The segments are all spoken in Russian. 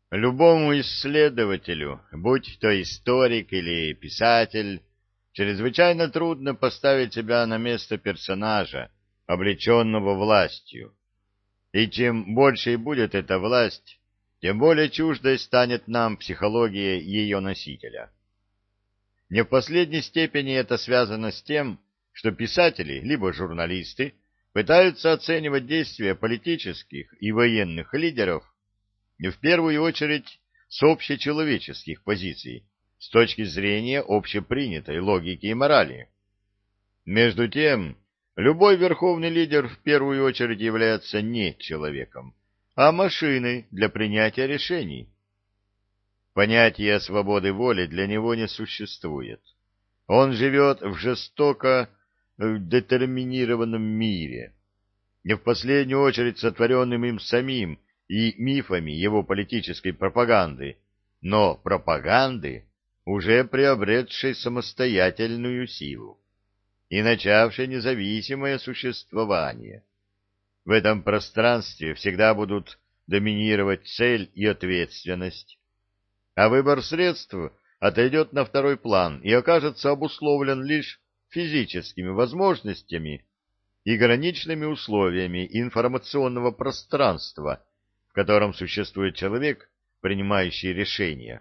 Любому исследователю, будь то историк или писатель, чрезвычайно трудно поставить себя на место персонажа, облеченного властью. И чем больше будет эта власть, тем более чуждой станет нам психология ее носителя. Не в последней степени это связано с тем, что писатели, либо журналисты, пытаются оценивать действия политических и военных лидеров в первую очередь с общечеловеческих позиций, с точки зрения общепринятой логики и морали. Между тем, любой верховный лидер в первую очередь является не человеком, а машиной для принятия решений. Понятия свободы воли для него не существует. Он живет в жестоко детерминированном мире, не в последнюю очередь сотворенным им самим и мифами его политической пропаганды, но пропаганды, уже приобретшей самостоятельную силу и начавшей независимое существование. В этом пространстве всегда будут доминировать цель и ответственность, а выбор средств отойдет на второй план и окажется обусловлен лишь физическими возможностями и граничными условиями информационного пространства, в котором существует человек, принимающий решения.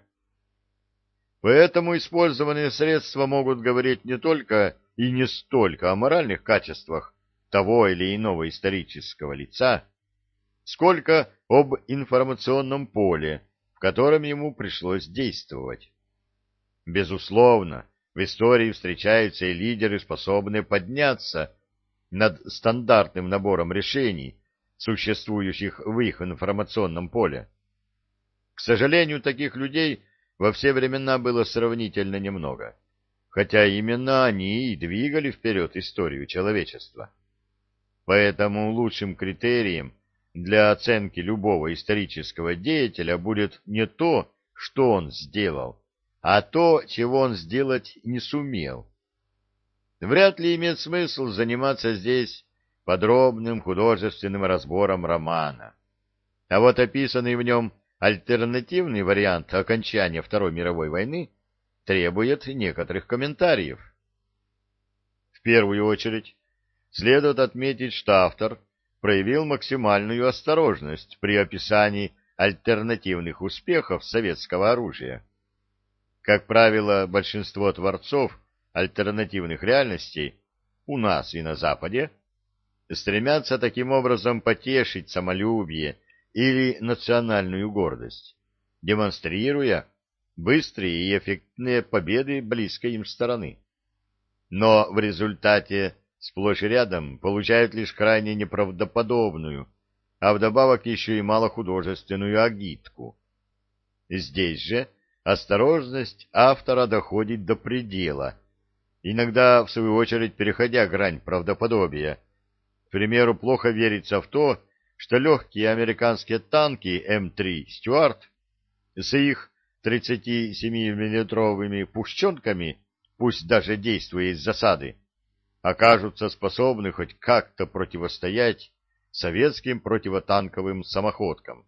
Поэтому использованные средства могут говорить не только и не столько о моральных качествах того или иного исторического лица, сколько об информационном поле, в котором ему пришлось действовать. Безусловно, в истории встречаются и лидеры, способные подняться над стандартным набором решений, существующих в их информационном поле. К сожалению, таких людей во все времена было сравнительно немного, хотя именно они и двигали вперед историю человечества. Поэтому лучшим критерием для оценки любого исторического деятеля будет не то, что он сделал, а то, чего он сделать не сумел. Вряд ли имеет смысл заниматься здесь подробным художественным разбором романа. А вот описанный в нем альтернативный вариант окончания Второй мировой войны требует некоторых комментариев. В первую очередь, следует отметить, что автор проявил максимальную осторожность при описании альтернативных успехов советского оружия. Как правило, большинство творцов альтернативных реальностей у нас и на Западе стремятся таким образом потешить самолюбие или национальную гордость, демонстрируя быстрые и эффектные победы близкой им стороны. Но в результате сплошь и рядом получают лишь крайне неправдоподобную, а вдобавок еще и малохудожественную агитку. Здесь же осторожность автора доходит до предела, иногда, в свою очередь, переходя грань правдоподобия. К примеру, плохо верится в то, что легкие американские танки М3 «Стюарт» с их 37-миллиметровыми пушченками, пусть даже действуя из засады, окажутся способны хоть как-то противостоять советским противотанковым самоходкам.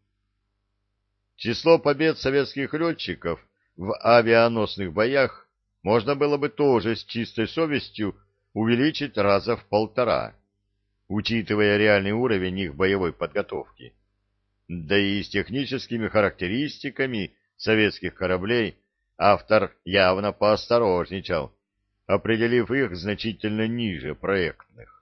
Число побед советских летчиков в авианосных боях можно было бы тоже с чистой совестью увеличить раза в 1,5, учитывая реальный уровень их боевой подготовки. Да и с техническими характеристиками советских кораблей автор явно поосторожничал, определив их значительно ниже проектных.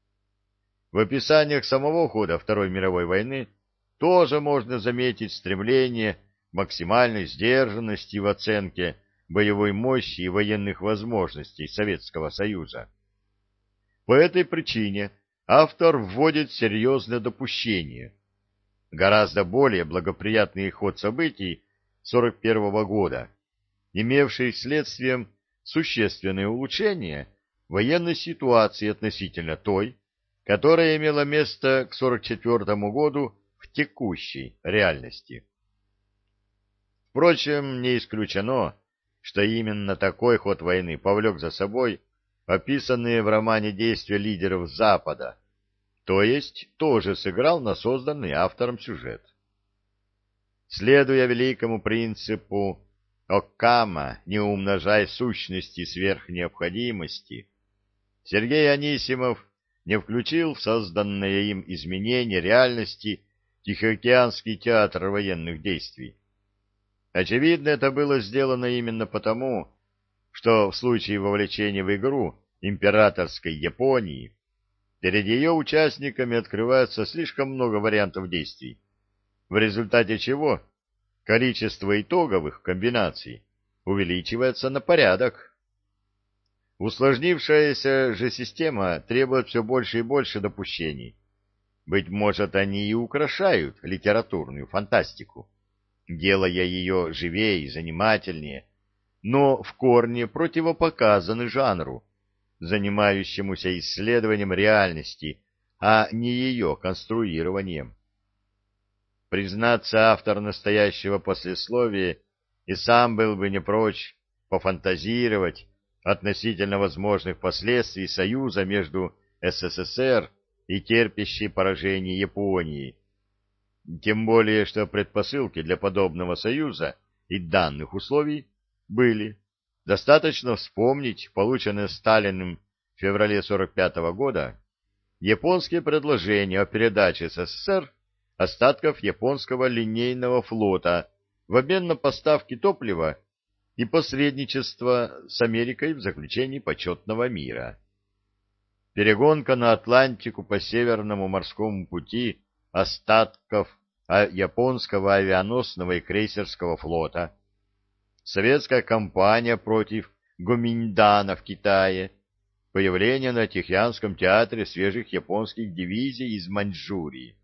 В описаниях самого хода Второй мировой войны тоже можно заметить стремление к максимальной сдержанности в оценке боевой мощи и военных возможностей Советского Союза. По этой причине автор вводит серьезное допущение. Гораздо более благоприятный ход событий 1941 года, имевший следствием существенное улучшение военной ситуации относительно той, которая имела место к 1944 году в текущей реальности. Впрочем, не исключено, что именно такой ход войны повлек за собой описанные в романе действия лидеров Запада, то есть тоже сыграл на созданный автором сюжет. Следуя великому принципу Оккама, не умножай сущности сверх необходимости, Сергей Анисимов не включил в созданное им изменение реальности Тихоокеанский театр военных действий. Очевидно, это было сделано именно потому, что в случае вовлечения в игру императорской Японии перед ее участниками открывается слишком много вариантов действий, в результате чего количество итоговых комбинаций увеличивается на порядок. Усложнившаяся же система требует все больше и больше допущений. Быть может, они и украшают литературную фантастику, делая ее живее и занимательнее, но в корне противопоказаны жанру, занимающемуся исследованием реальности, а не ее конструированием. Признаться, автор настоящего послесловия и сам был бы не прочь пофантазировать относительно возможных последствий союза между СССР и терпящей поражение Японии, тем более что предпосылки для подобного союза и данных условий были. Достаточно вспомнить полученное Сталиным в феврале 1945 года японские предложения о передаче СССР остатков японского линейного флота в обмен на поставки топлива и посредничество с Америкой в заключении почетного мира. Перегонка на Атлантику по Северному морскому пути остатков японского авианосного и крейсерского флота, советская кампания против Гоминьдана в Китае, появление на Тихоокеанском театре свежих японских дивизий из Маньчжурии.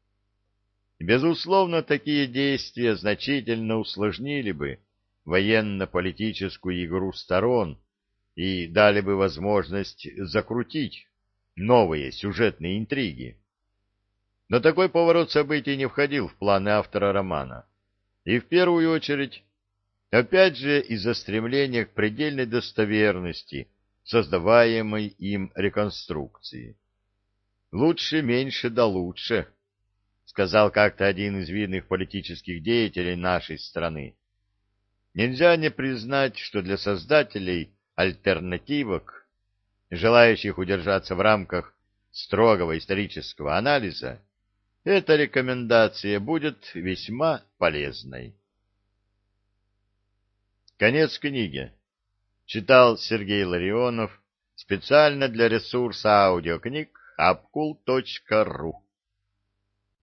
Безусловно, такие действия значительно усложнили бы военно-политическую игру сторон и дали бы возможность закрутить новые сюжетные интриги. Но такой поворот событий не входил в планы автора романа. И в первую очередь, опять же, из-за стремления к предельной достоверности создаваемой им реконструкции. «Лучше меньше да лучше», — сказал как-то один из видных политических деятелей нашей страны. Нельзя не признать, что для создателей альтернативок, желающих удержаться в рамках строгого исторического анализа, эта рекомендация будет весьма полезной. Конец книги. Читал Сергей Ларионов специально для ресурса аудиокниг apkul.ru.